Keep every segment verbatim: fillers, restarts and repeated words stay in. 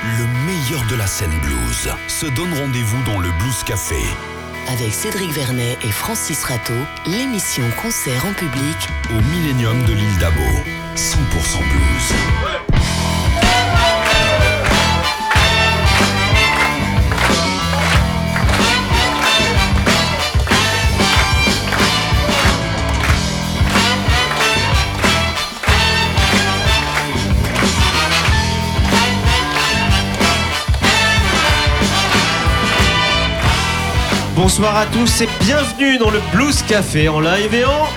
Le meilleur de la scène blues se donne rendez-vous dans le Blues Café. Avec Cédric Vernet et Francis Rateau, l'émission concert en public au Millennium de l'île d'Abo. cent pour cent blues. Bonsoir à tous et bienvenue dans le Blues Café en live et en...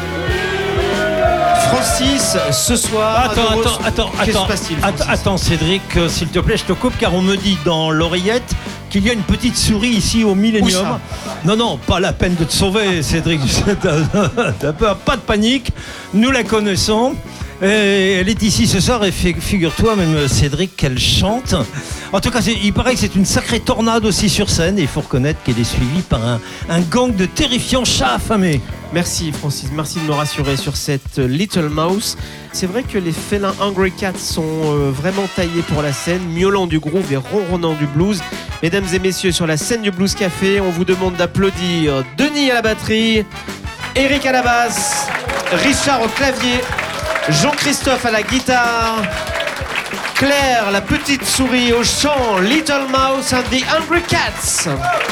Francis, ce soir... Attends, attends, attends, Qu'est-ce attends, se passe-t-il, attends, attends, Cédric, euh, s'il te plaît, je te coupe car on me dit dans l'oreillette qu'il y a une petite souris ici au Millennium. Non, non, pas la peine de te sauver, Cédric. T'as peur, pas de panique, nous la connaissons. Et elle est ici ce soir et figure-toi même Cédric qu'elle chante. En tout cas, il paraît que c'est une sacrée tornade aussi sur scène et il faut reconnaître qu'elle est suivie par un, un gang de terrifiants chats affamés. Merci Francis, merci de me rassurer sur cette Little Mouse. C'est vrai que les félins Hungry Cats sont euh, vraiment taillés pour la scène, miaulant du groove et ronronnant du blues. Mesdames et messieurs, sur la scène du Blues Café, on vous demande d'applaudir Denis à la batterie, Eric à la basse, Richard au clavier, Jean-Christophe à la guitare, Claire, la petite souris au chant, Little Mouse and the Hungry Cats.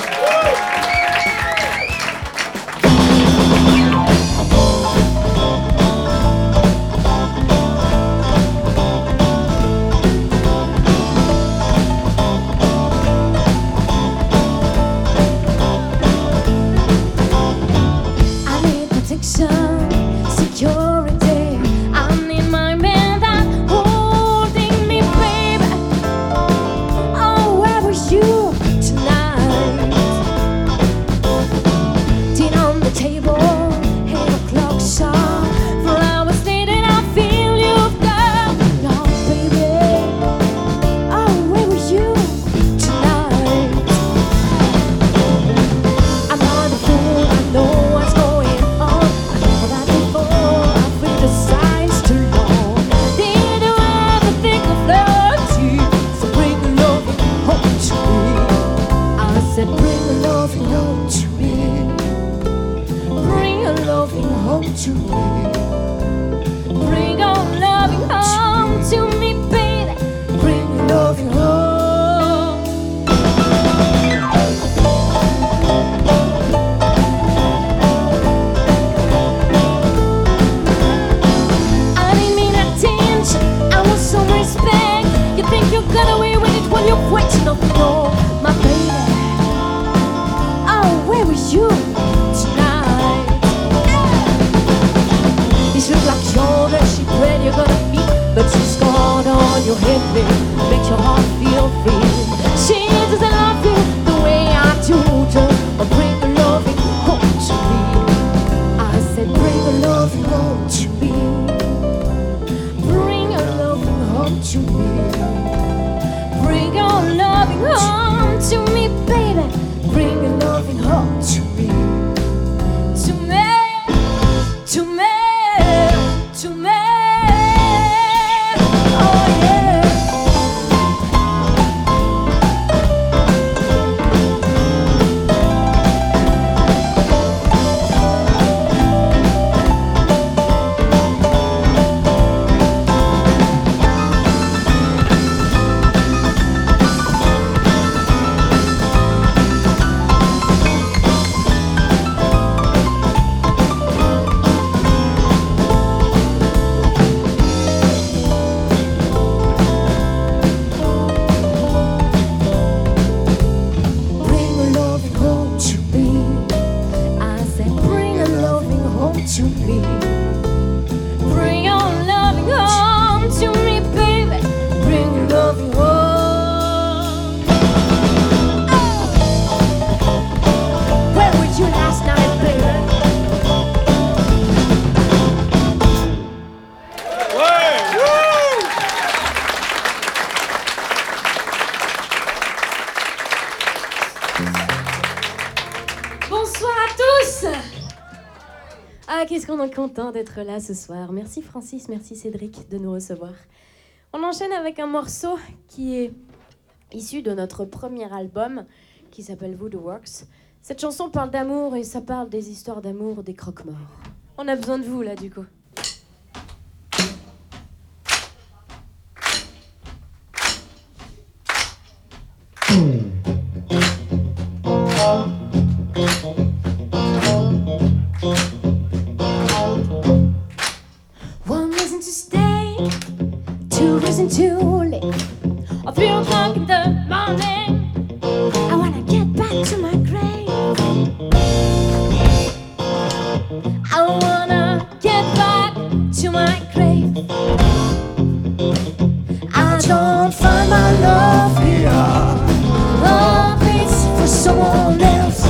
I need protection, security. Ah, qu'est-ce qu'on est content d'être là ce soir. Merci Francis, merci Cédric de nous recevoir. On enchaîne avec un morceau qui est issue de notre premier album qui s'appelle Voodoo Works. Cette chanson parle d'amour et ça parle des histoires d'amour des croque-morts. On a besoin de vous là du coup. One reason to stay, two reasons to leave. Or three o'clock in the morning, I wanna get back to my grave. I wanna get back to my grave. I don't find my love here. Love is for someone else.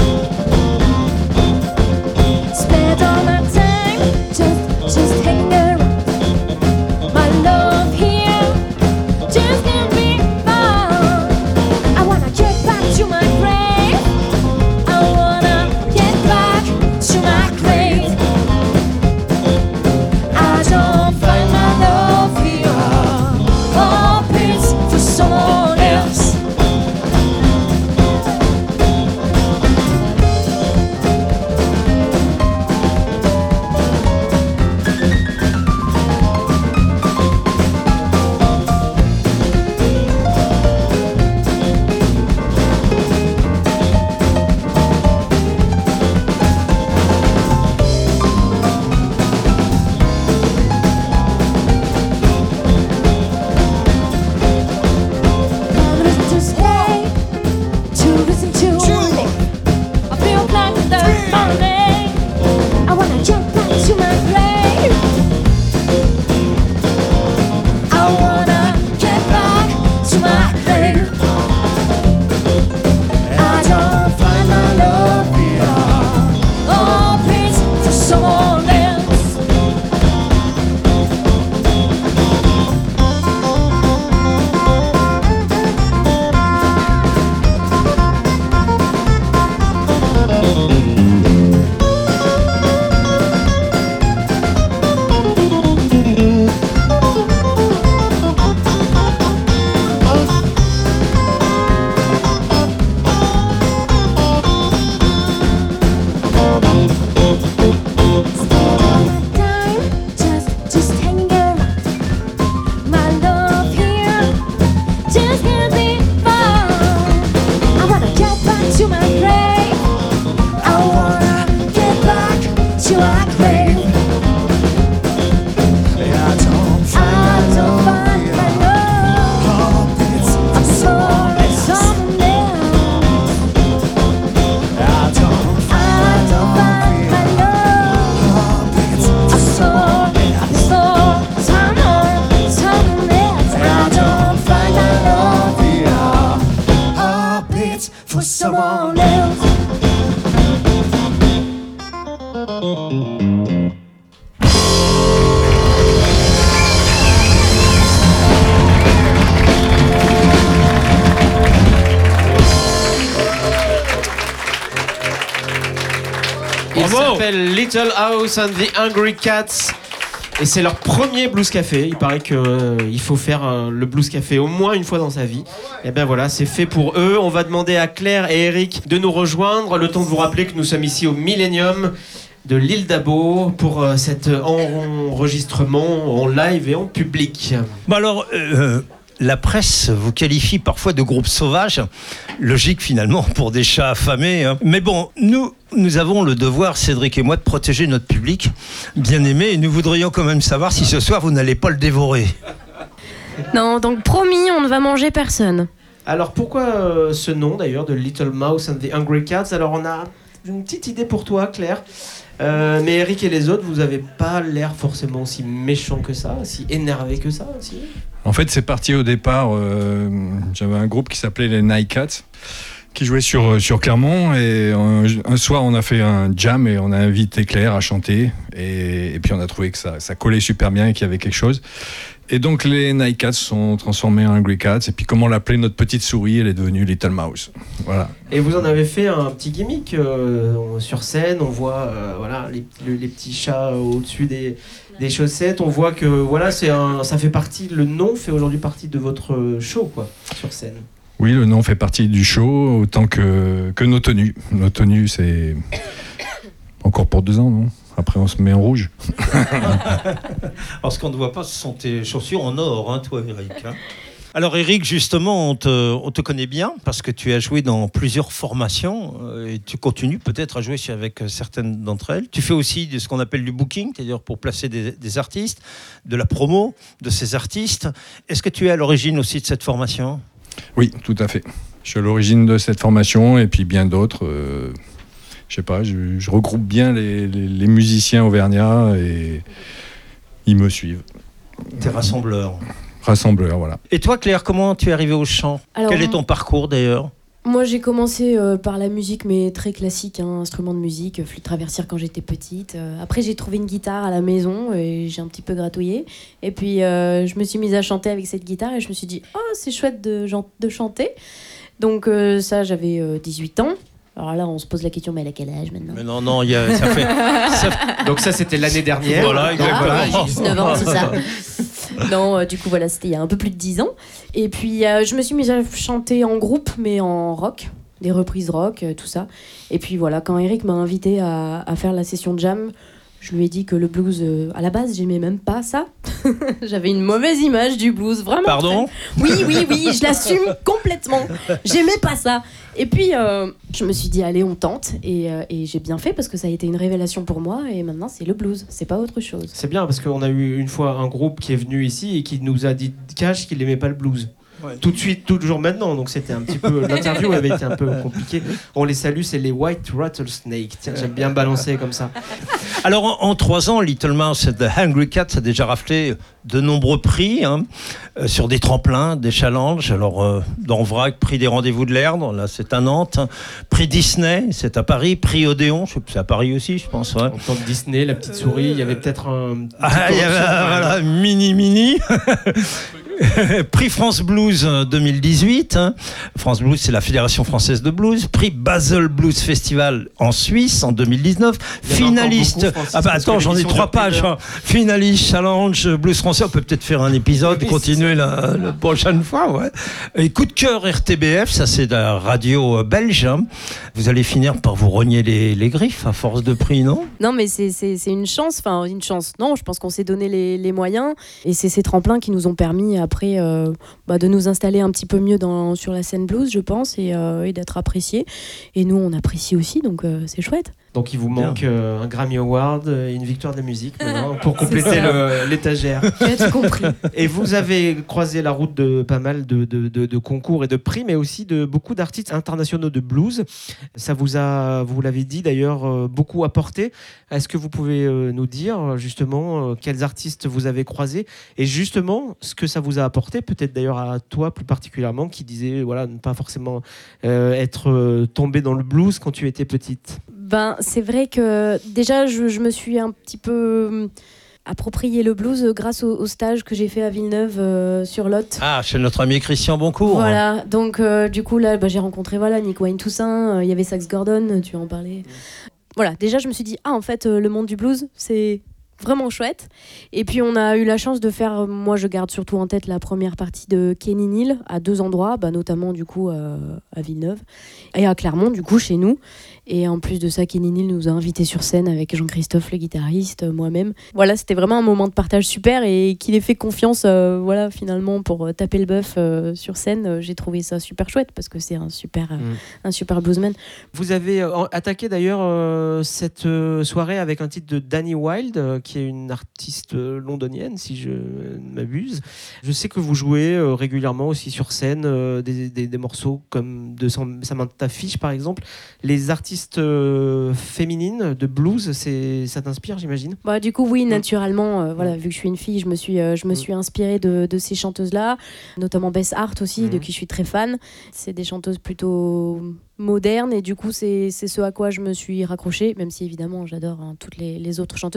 Spend all my time just, just hanging around. My love here just can't be found. I wanna get back to my grave. I wanna get back to my grave. I don't find my love here. Oh, it's for someone else. One reason to stay, two reasons to leave. I feel like in the morning, I wanna jump back to my grave. I wanna get back to my grave. I don't find my love here. Oh, please, for someone else. Just, just hanging around. My love here just can't be found. I wanna get back to my grave. I wanna get back to my grave. I don't find my love. I'm sorry, someone else. I don't find my love. I'm sorry, I'm sorry, someone, someone else. I don't find my love here. Oh, it's for someone else. Ils Bravo. s'appellent Little House and the Hungry Cats et c'est leur premier blues café. Il paraît que euh, il faut faire euh, le blues café au moins une fois dans sa vie. Et bien voilà, c'est fait pour eux. On va demander à Claire et Eric de nous rejoindre. Le temps de vous rappeler que nous sommes ici au Millennium de l'île d'Abo pour euh, cet enregistrement en live et en public. Bah alors, euh, la presse vous qualifie parfois de groupe sauvage. Logique finalement pour des chats affamés. Hein. Mais bon, nous, nous avons le devoir, Cédric et moi, de protéger notre public bien aimé. Et nous voudrions quand même savoir si ce soir vous n'allez pas le dévorer. Non, donc promis, on ne va manger personne. Alors pourquoi euh, ce nom d'ailleurs de Little Mouse and the Hungry Cats? Alors on a une petite idée pour toi, Claire. Euh, mais Eric et les autres, vous avez pas l'air forcément si méchant que ça, si énervé que ça aussi. En fait, c'est parti au départ. Euh, j'avais un groupe qui s'appelait les Night Cats, qui jouait sur, sur Clermont. Et un, un soir, on a fait un jam et on a invité Claire à chanter. Et, et puis, on a trouvé que ça, ça collait super bien et qu'il y avait quelque chose. Et donc, les Night Cats sont transformés en Hungry Cats. Et puis, comme on l'appelait notre petite souris, elle est devenue Little Mouse. Voilà. Et vous en avez fait un petit gimmick euh, sur scène. On voit euh, voilà, les, les, les petits chats au-dessus des, des chaussettes. On voit que voilà, c'est un, ça fait partie, le nom fait aujourd'hui partie de votre show, quoi, sur scène. Oui, le nom fait partie du show, autant que, que nos tenues. Nos tenues, c'est encore pour deux ans, non ? Après, on se met en rouge. Alors, ce qu'on ne voit pas, ce sont tes chaussures en or, hein, toi, Eric. Hein. Alors, Eric, justement, on te, on te connaît bien parce que tu as joué dans plusieurs formations euh, et tu continues peut-être à jouer avec certaines d'entre elles. Tu fais aussi de ce qu'on appelle du booking, c'est-à-dire pour placer des, des artistes, de la promo de ces artistes. Est-ce que tu es à l'origine aussi de cette formation ? Oui, tout à fait. Je suis à l'origine de cette formation et puis bien d'autres. Euh, je sais pas, je, je regroupe bien les, les, les musiciens auvergnats et ils me suivent. T'es rassembleur. Rassembleur, voilà. Et toi, Claire, comment tu es arrivée au chant ? Alors, Quel est ton parcours d'ailleurs ? Moi, j'ai commencé euh, par la musique, mais très classique, hein, instrument de musique, euh, flûte traversière quand j'étais petite. Euh, après, j'ai trouvé une guitare à la maison et j'ai un petit peu gratouillé. Et puis, euh, je me suis mise à chanter avec cette guitare et je me suis dit, oh, c'est chouette de, de chanter. Donc, euh, ça, j'avais euh, dix-huit ans. Alors là, on se pose la question, mais elle a quel âge maintenant ? Mais non, non, y a, ça fait... ça... Donc ça, c'était l'année dernière. Voilà, exactement. Ah, j'ai dix-neuf ans, c'est ça. Non, euh, du coup, voilà, c'était il y a un peu plus de dix ans. Et puis, euh, je me suis mise à chanter en groupe, mais en rock, des reprises rock, euh, tout ça. Et puis voilà, quand Eric m'a invité à, à faire la session de jam, je lui ai dit que le blues, euh, à la base, j'aimais même pas ça. J'avais une mauvaise image du blues, vraiment. Pardon ? Oui, oui, oui, je l'assume complètement. J'aimais pas ça. Et puis, euh, je me suis dit, allez, on tente. Et, euh, et j'ai bien fait parce que ça a été une révélation pour moi. Et maintenant, c'est le blues, c'est pas autre chose. C'est bien parce qu'on a eu une fois un groupe qui est venu ici et qui nous a dit cash qu'il n'aimait pas le blues. Ouais. Tout de suite, toujours maintenant. Donc c'était un petit peu. L'interview avait été un peu compliquée. On les salue, c'est les White Rattlesnake. Tiens, j'aime bien balancer comme ça. Alors en, en trois ans, Little Mouse and the Hungry Cat a déjà raflé de nombreux prix hein, euh, sur des tremplins, des challenges. Alors euh, dans Vrac, prix des Rendez-vous de l'Erdre, là c'est à Nantes. Hein. Prix Disney, c'est à Paris. Prix Odéon, je sais, c'est à Paris aussi, je pense. Ouais. En tant que Disney, la petite souris, il y avait peut-être un. Ah, il y avait voilà, mini mini. Prix France Blues deux mille dix-huit. Hein. France Blues, c'est la Fédération française de blues. Prix Basel Blues Festival en Suisse en deux mille dix-neuf. Finaliste. Beaucoup, Francis, ah bah attends, j'en ai trois pages. Hein. Finaliste Challenge Blues français. On peut peut-être faire un épisode, oui, continuer la, la prochaine fois. Ouais. Et coup de cœur R T B F, ça c'est de la radio belge. Hein. Vous allez finir par vous rogner les, les griffes à force de prix, non ? Non, mais c'est, c'est, c'est une chance. Enfin, une chance. Non, je pense qu'on s'est donné les, les moyens. Et c'est ces tremplins qui nous ont permis après euh, bah, de nous installer un petit peu mieux dans, sur la scène blues, je pense, et, euh, et d'être appréciés. Et nous, on apprécie aussi, donc euh, c'est chouette. Donc il vous manque euh, un Grammy Award et une victoire de la musique maintenant, pour compléter le, l'étagère. Tu as tout compris. Et vous avez croisé la route de pas mal de, de, de, de concours et de prix, mais aussi de beaucoup d'artistes internationaux de blues. Ça vous a, vous l'avez dit d'ailleurs, euh, beaucoup apporté. Est-ce que vous pouvez euh, nous dire justement euh, quels artistes vous avez croisés et justement ce que ça vous a apporté, peut-être d'ailleurs à toi plus particulièrement, qui disait voilà, ne pas forcément euh, être euh, tombé dans le blues quand tu étais petite. Ben, c'est vrai que déjà, je, je me suis un petit peu approprié le blues grâce au, au stage que j'ai fait à Villeneuve euh, sur Lot. Ah, chez notre ami Christian Boncourt. Voilà, hein. Donc euh, du coup, là, bah, j'ai rencontré voilà, Nick Wayne Toussaint, il euh, y avait Sax Gordon, tu en parlais. Voilà, déjà, je me suis dit, ah, en fait, euh, le monde du blues, c'est vraiment chouette. Et puis on a eu la chance de faire, moi je garde surtout en tête la première partie de Kenny Neal à deux endroits, bah, notamment du coup euh, à Villeneuve et à Clermont du coup chez nous. Et en plus de ça, Kenny Neal nous a invités sur scène avec Jean-Christophe le guitariste, moi-même. Voilà, c'était vraiment un moment de partage super et qu'il ait fait confiance euh, voilà, finalement pour euh, taper le bœuf euh, sur scène. Euh, j'ai trouvé ça super chouette parce que c'est un super, euh, mmh. un super bluesman. Vous avez euh, attaqué d'ailleurs euh, cette euh, soirée avec un titre de Danny Wilde euh, qui est une artiste euh, londonienne si je ne m'abuse. Je sais que vous jouez euh, régulièrement aussi sur scène euh, des, des, des morceaux comme de Samantha Fish par exemple. Les artistes Euh, féminine de blues, c'est, ça t'inspire, j'imagine ? Bah, du coup, oui, naturellement. Euh, voilà, vu que je suis une fille, je me suis, euh, je me suis inspirée de, de ces chanteuses-là, notamment Bess Hart aussi, mmh. de qui je suis très fan. C'est des chanteuses plutôt modernes et du coup, c'est, c'est ce à quoi je me suis raccrochée, même si évidemment, j'adore hein, toutes les, les autres chanteuses.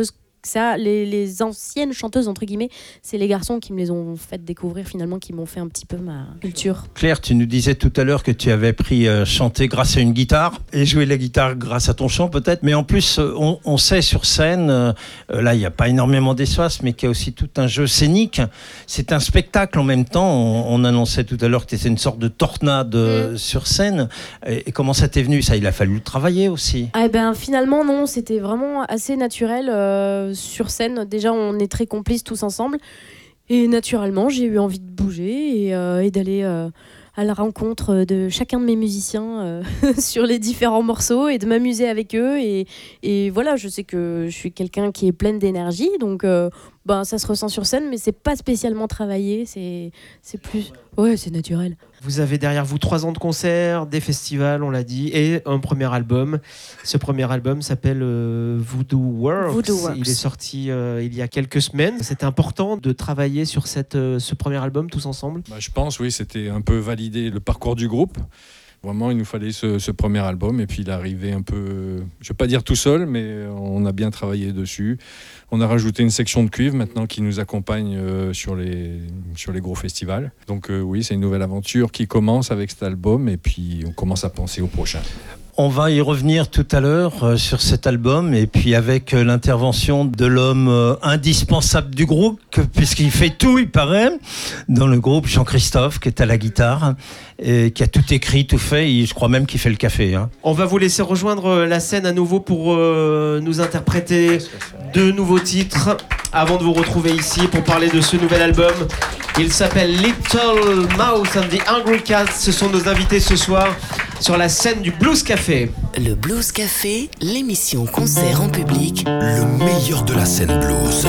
ça, les, les anciennes chanteuses, entre guillemets, c'est les garçons qui me les ont fait découvrir finalement, qui m'ont fait un petit peu ma culture. Claire, tu nous disais tout à l'heure que tu avais appris à chanter grâce à une guitare et jouer la guitare grâce à ton chant peut-être, mais en plus on, on sait sur scène, euh, là il n'y a pas énormément d'espace, mais qu'il y a aussi tout un jeu scénique. C'est un spectacle en même temps. On, on annonçait tout à l'heure que tu étais une sorte de tornade mmh. sur scène. Et, et comment ça t'est venu ça? Il a fallu le travailler aussi. Ah ben finalement non, c'était vraiment assez naturel euh, sur scène. Déjà on est très complices tous ensemble et naturellement j'ai eu envie de bouger et, euh, et d'aller euh, à la rencontre de chacun de mes musiciens euh, sur les différents morceaux et de m'amuser avec eux et, et voilà, je sais que je suis quelqu'un qui est pleine d'énergie, donc euh, ben, ça se ressent sur scène, mais c'est pas spécialement travaillé, c'est, c'est plus... Ouais, c'est naturel. Vous avez derrière vous trois ans de concerts, des festivals, on l'a dit, et un premier album. Ce premier album s'appelle euh, Voodoo Works. Voodoo Works. Il est sorti euh, il y a quelques semaines. C'était important de travailler sur cette, euh, ce premier album tous ensemble. Bah, je pense, oui, c'était un peu valider le parcours du groupe. Vraiment, il nous fallait ce, ce premier album et puis il est arrivé un peu, je ne vais pas dire tout seul, mais on a bien travaillé dessus. On a rajouté une section de cuivre maintenant qui nous accompagne euh, sur, les, sur les gros festivals. Donc euh, oui, c'est une nouvelle aventure qui commence avec cet album et puis on commence à penser au prochain. On va y revenir tout à l'heure euh, sur cet album et puis avec euh, l'intervention de l'homme euh, indispensable du groupe, que, puisqu'il fait tout, il paraît, dans le groupe, Jean-Christophe, qui est à la guitare et qui a tout écrit, tout fait, et je crois même qu'il fait le café. Hein. On va vous laisser rejoindre la scène à nouveau pour euh, nous interpréter deux nouveaux titres avant de vous retrouver ici pour parler de ce nouvel album. Il s'appelle Little Mouse and the Hungry Cats. Ce sont nos invités ce soir sur la scène du Blues Café. Le Blues Café, l'émission concert en public. Le meilleur de la scène blues.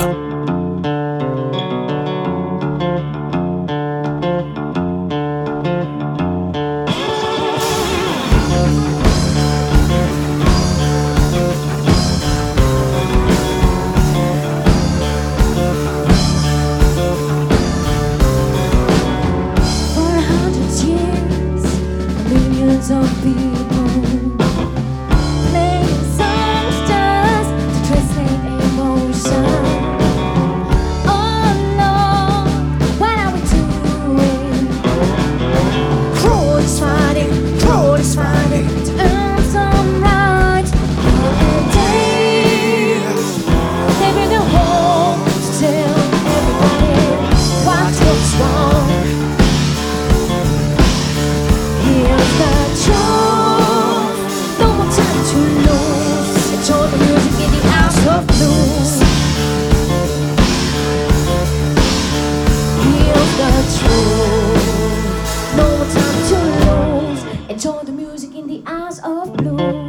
Of people playing songs just to translate emotion. Oh Lord, what are we doing? Fraud is fighting, fraud is fighting to earn some rights. And they, they bring it home to tell everybody what what's wrong. Here's the truth, no more time to lose. Enjoy the music in the house of blues. Here's the truth, no more time to lose. Enjoy the music in the house of blues.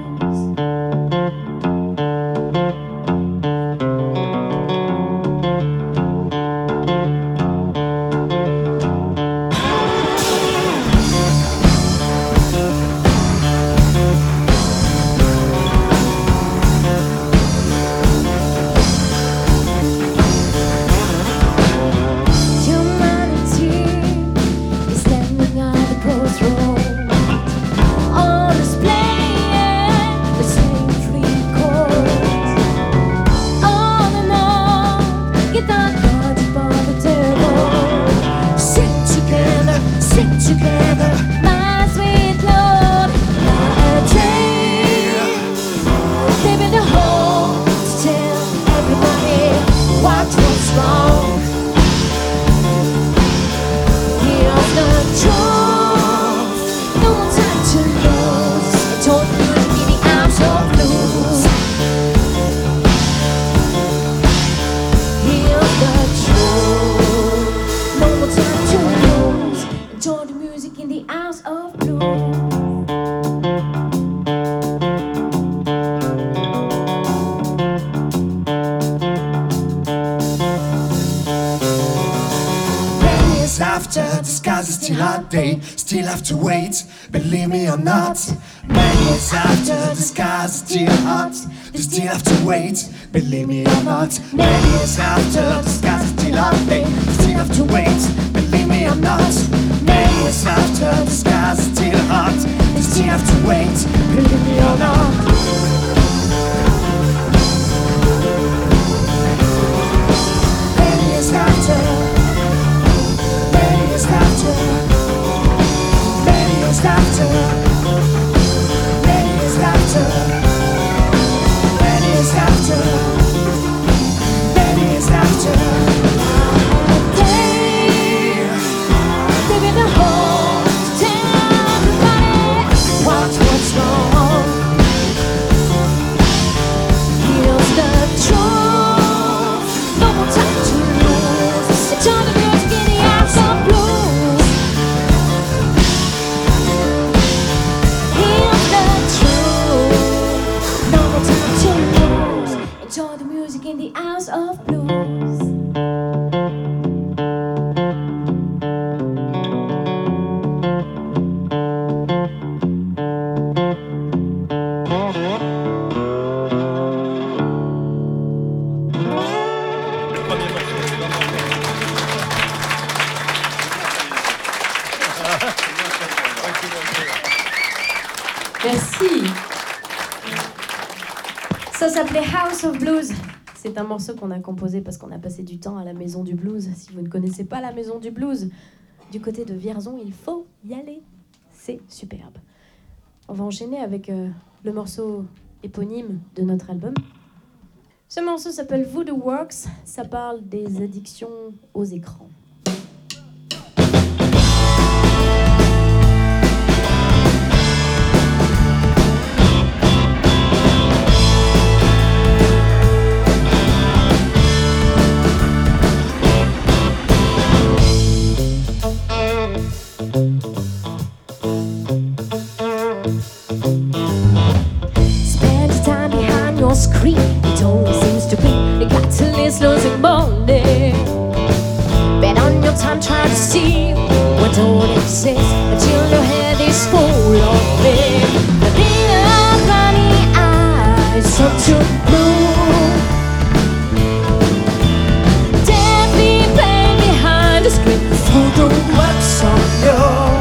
Still have to wait, believe me or not. Many years after the skies still hot, they still have to wait, believe me or not. Many years after the skies still hot, they still have to wait, believe me or not. Many years after the skies still hot, they still have to wait, believe me or not. Merci. Ça s'appelait House of Blues. C'est un morceau qu'on a composé parce qu'on a passé du temps à la Maison du Blues. Si vous ne connaissez pas la Maison du Blues, du côté de Vierzon, il faut y aller. C'est superbe. On va enchaîner avec euh, le morceau éponyme de notre album. Ce morceau s'appelle Voodoo Works. Ça parle des addictions aux écrans. Screen, it always seems to be the catalyst losing money. Bet on your time trying to see what don't exist until your head is full of it. The little funny eyes turn to blue. Deadly pain behind the screen through the wax on you.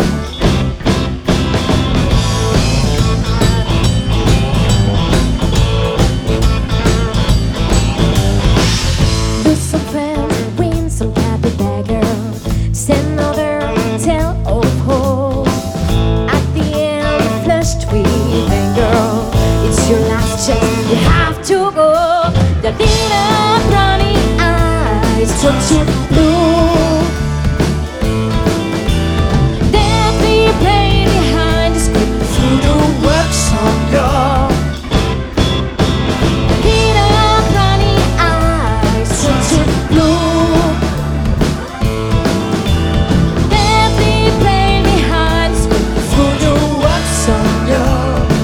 You have to go. The little brownie eyes turn to blue. Deadly pain behind the screen through the works on you. The little brownie eyes turn to blue. Deadly pain behind the screen through the works on you.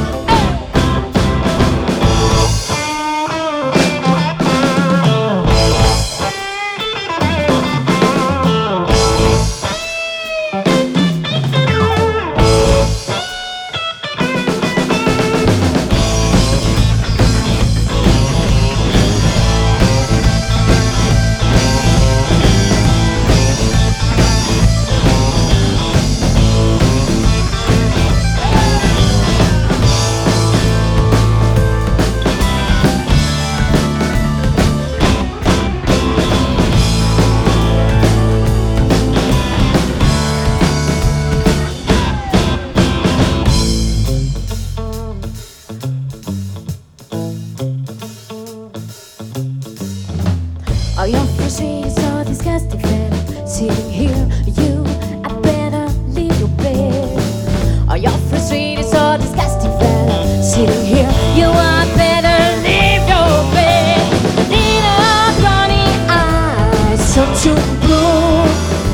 All your frustrated, so disgusting fella sitting here, you, I better leave your bed. All your frustrated, so disgusting fella sitting here, you, I better leave your bed. The little brownie eyes turn to blue.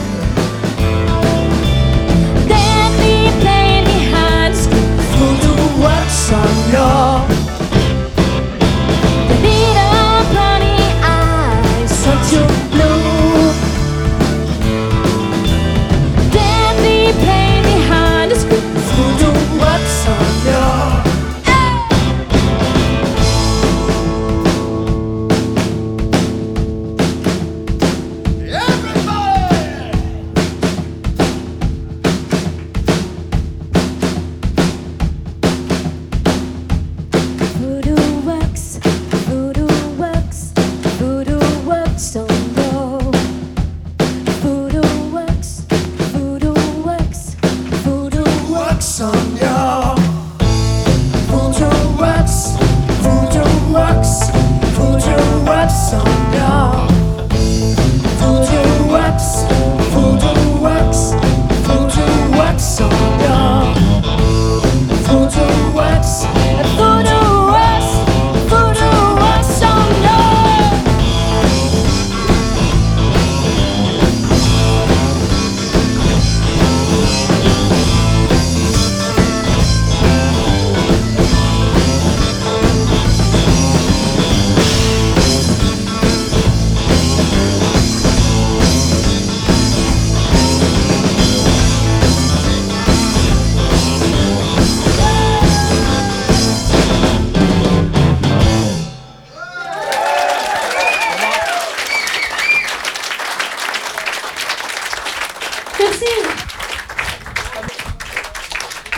Deadly pain behind the screen through the wax on you. To blue. Deadly pain behind the screen through the wax on you. Voodoo works, voodoo works, voodoo works on you. Voodoo works, voodoo works,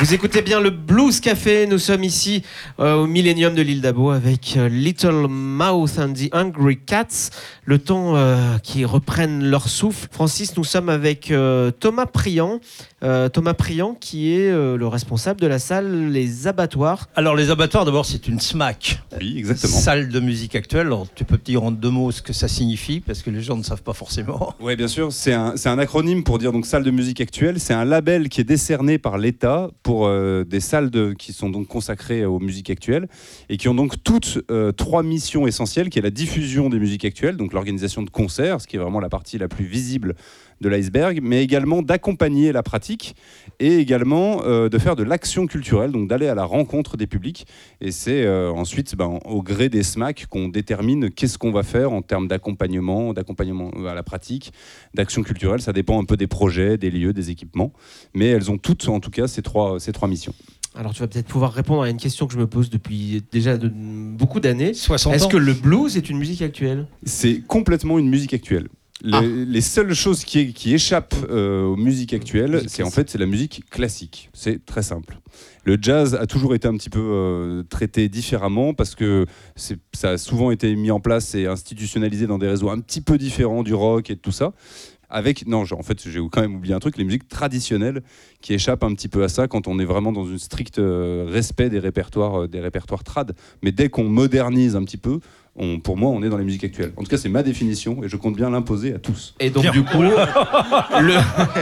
Vous écoutez bien le Blues Café. Nous sommes ici euh, au Millennium de l'île d'Abo avec euh, Little Mouth and the Hungry Cats. Le temps euh, qu'ils reprennent leur souffle. Francis, nous sommes avec euh, Thomas Priant. Euh, Thomas Priant qui est euh, le responsable de la salle Les Abattoirs. Alors les abattoirs, d'abord, c'est une SMAC. Oui, exactement. Salle de musique actuelle. Alors, tu peux dire en deux mots ce que ça signifie, parce que les gens ne savent pas forcément. Oui, bien sûr. C'est un, c'est un acronyme pour dire donc salle de musique actuelle. C'est un label qui est décerné par l'État pour euh, des salles de, qui sont donc consacrées aux musiques actuelles et qui ont donc toutes euh, trois missions essentielles, qui est la diffusion des musiques actuelles, donc l'organisation de concerts, ce qui est vraiment la partie la plus visible de l'iceberg, mais également d'accompagner la pratique et également euh, de faire de l'action culturelle, donc d'aller à la rencontre des publics. Et c'est euh, ensuite ben, au gré des SMAC qu'on détermine qu'est-ce qu'on va faire en termes d'accompagnement, d'accompagnement à la pratique, d'action culturelle. Ça dépend un peu des projets, des lieux, des équipements, mais elles ont toutes en tout cas ces trois, ces trois missions. Alors tu vas peut-être pouvoir répondre à une question que je me pose depuis déjà de, beaucoup d'années. soixante Est-ce ans. que le blues est une musique actuelle ? C'est complètement une musique actuelle. Les, Ah. les seules choses qui, qui échappent euh, aux musiques actuelles, Musique c'est en classique. fait c'est la musique classique. C'est très simple. Le jazz a toujours été un petit peu euh, traité différemment parce que c'est, ça a souvent été mis en place et institutionnalisé dans des réseaux un petit peu différents du rock et de tout ça. Avec, non, en fait, j'ai quand même oublié un truc, les musiques traditionnelles qui échappent un petit peu à ça quand on est vraiment dans un strict euh, respect des répertoires, euh, des répertoires trad. Mais dès qu'on modernise un petit peu, on, pour moi, on est dans les musiques actuelles. En tout cas, c'est ma définition et je compte bien l'imposer à tous. Et donc Bien. du coup, le...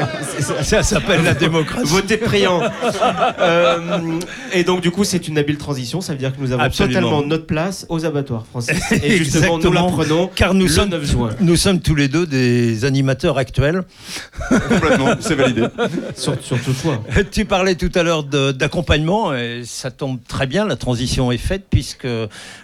Ça s'appelle la démocratie. Votez Priant. Euh, et donc du coup, c'est une habile transition. Ça veut dire que nous avons Absolument. totalement notre place aux abattoirs, Francis. Et justement, nous la Exactement. prenons Car nous le sommes, neuf juin. nous sommes tous les deux des animateurs actuels. Complètement, c'est validé. Sur- surtout toi. Tu parlais tout à l'heure de- d'accompagnement, et ça tombe très bien, la transition est faite, puisque euh,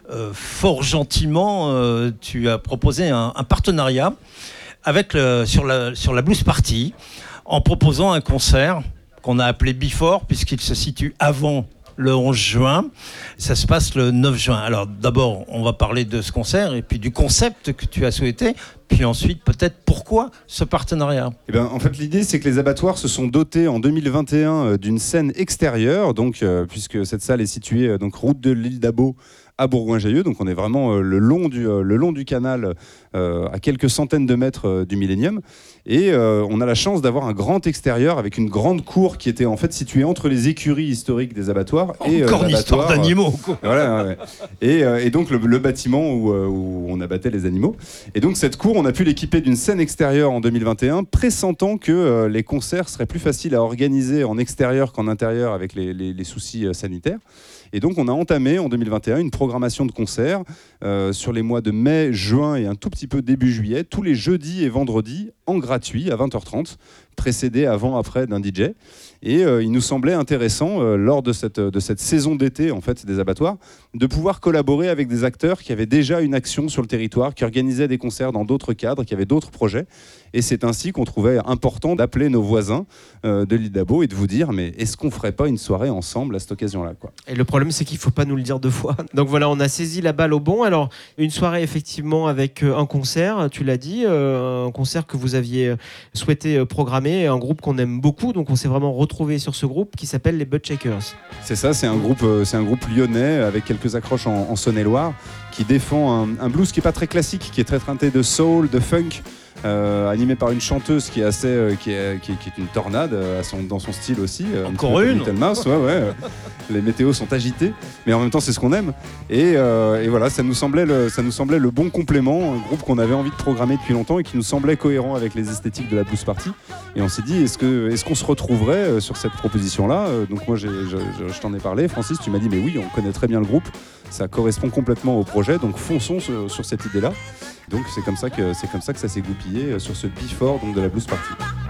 fort gentiment, euh, tu as proposé un, un partenariat avec le, sur, la, sur la Blues Party, en proposant un concert qu'on a appelé Before, puisqu'il se situe avant le onze juin. Ça se passe le neuf juin. Alors d'abord, on va parler de ce concert, et puis du concept que tu as souhaité, puis ensuite peut-être pourquoi ce partenariat. Eh ben, en fait, l'idée, c'est que les abattoirs se sont dotés en deux mille vingt et un euh, d'une scène extérieure, donc, euh, puisque cette salle est située euh, donc, route de l'île d'Abo à Bourgoin-Jallieu, donc on est vraiment euh, le, long du, euh, le long du canal, euh, à quelques centaines de mètres euh, du Millennium. Et euh, on a la chance d'avoir un grand extérieur avec une grande cour qui était en fait située entre les écuries historiques des abattoirs et euh, Encore une histoire l'abattoir, euh, d'animaux, quoi. Voilà, ouais. et, euh, et donc le, le bâtiment où, euh, où on abattait les animaux. Et donc cette cour, on a pu l'équiper d'une scène extérieure en deux mille vingt et un, pressentant que euh, les concerts seraient plus faciles à organiser en extérieur qu'en intérieur avec les, les- les soucis euh, sanitaires. Et donc on a entamé en deux mille vingt et un une programmation de concerts euh, sur les mois de mai, juin et un tout petit peu début juillet, tous les jeudis et vendredis en gratuit à vingt heures trente, précédé avant, après d'un D J. Et euh, il nous semblait intéressant, euh, lors de cette, de cette saison d'été en fait, des abattoirs, de pouvoir collaborer avec des acteurs qui avaient déjà une action sur le territoire, qui organisaient des concerts dans d'autres cadres, qui avaient d'autres projets. Et c'est ainsi qu'on trouvait important d'appeler nos voisins euh, de l'île d'Abo et de vous dire, mais est-ce qu'on ferait pas une soirée ensemble à cette occasion-là, quoi. Et le problème, c'est qu'il ne faut pas nous le dire deux fois. Donc voilà, on a saisi la balle au bon. Alors, une soirée effectivement avec euh, un concert, tu l'as dit, euh, un concert que vous aviez euh, souhaité euh, programmer, un groupe qu'on aime beaucoup. Donc on s'est vraiment retrouvé sur ce groupe qui s'appelle les Butt Shakers. C'est ça, c'est un groupe, euh, c'est un groupe lyonnais avec quelques accroches en, en Saône-et-Loire qui défend un, un blues qui est pas très classique, qui est très teinté de soul, de funk, euh, animé par une chanteuse qui est assez, euh, qui, est, qui, est, qui est une tornade euh, à son, dans son style aussi. euh, un petit Encore peu comme une. Little Mouse, ouais, ouais. euh, Les météos sont agités, mais en même temps c'est ce qu'on aime. Et, euh, et voilà, ça nous semblait le, ça nous semblait le bon complément, un groupe qu'on avait envie de programmer depuis longtemps et qui nous semblait cohérent avec les esthétiques de la Blues Party. Et on s'est dit, est-ce que, est-ce qu'on se retrouverait euh, sur cette proposition-là euh, Donc moi, j'ai, je, je- je t'en ai parlé, Francis, tu m'as dit, mais oui, on connaît très bien le groupe, ça correspond complètement au projet, donc fonçons sur, sur cette idée-là. Donc c'est comme ça que c'est comme ça que ça s'est goupillé euh, sur ce Before donc de la Blues Party.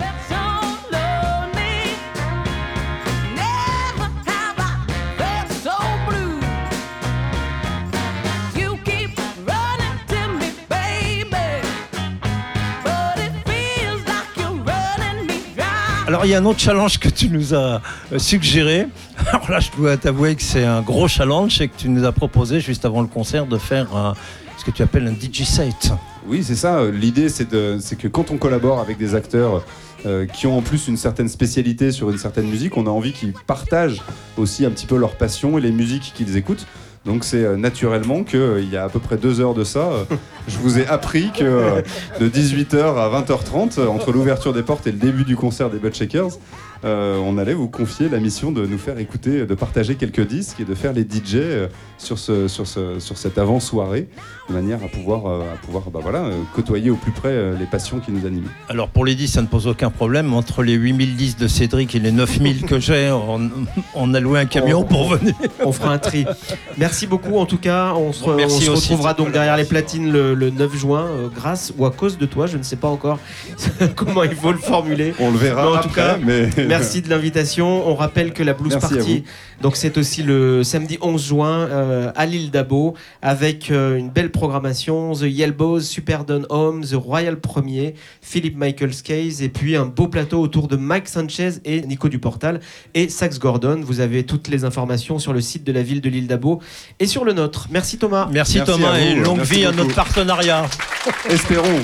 Alors il y a un autre challenge que tu nous as euh, suggéré. Alors là, je dois t'avouer que c'est un gros challenge, c'est que tu nous as proposé juste avant le concert de faire un- ce que tu appelles un D J set. Oui, c'est ça. L'idée, c'est, de, c'est que quand on collabore avec des acteurs euh, qui ont en plus une certaine spécialité sur une certaine musique, on a envie qu'ils partagent aussi un petit peu leur passion et les musiques qu'ils écoutent. Donc c'est euh, naturellement qu'il euh, y a à peu près deux heures de ça, euh, je vous ai appris que euh, de dix-huit heures à vingt heures trente, euh, entre l'ouverture des portes et le début du concert des Buttshakers, euh, on allait vous confier la mission de nous faire écouter, de partager quelques disques et de faire les D J euh, sur, ce, sur, ce, sur cette avant-soirée, de manière à pouvoir, euh, à pouvoir bah, voilà, euh, côtoyer au plus près euh, les passions qui nous animent. Alors pour les disques, ça ne pose aucun problème. Entre les huit mille disques de Cédric et les neuf mille que j'ai, on, on a loué un camion on, pour venir. On fera un tri. Merci beaucoup en tout cas. On se, Bon, on se aussi, retrouvera donc derrière les platines le, le neuf juin, euh, grâce ou à cause de toi. Je ne sais pas encore comment il faut le formuler. On le verra mais en après, tout cas, mais... merci de l'invitation. On rappelle que la Blues Merci Party, donc c'est aussi le samedi onze juin euh, à l'île d'Abo, avec euh, une belle programmation. The Yelbows, Super Don Home, The Royal Premier, Philip Michael Case, et puis un beau plateau autour de Mike Sanchez et Nico Duportal et Sax Gordon. Vous avez toutes les informations sur le site de la ville de l'île d'Abo et sur le nôtre. Merci Thomas. Merci, Merci Thomas à vous. et longue Merci vie beaucoup. à notre partenariat. Espérons.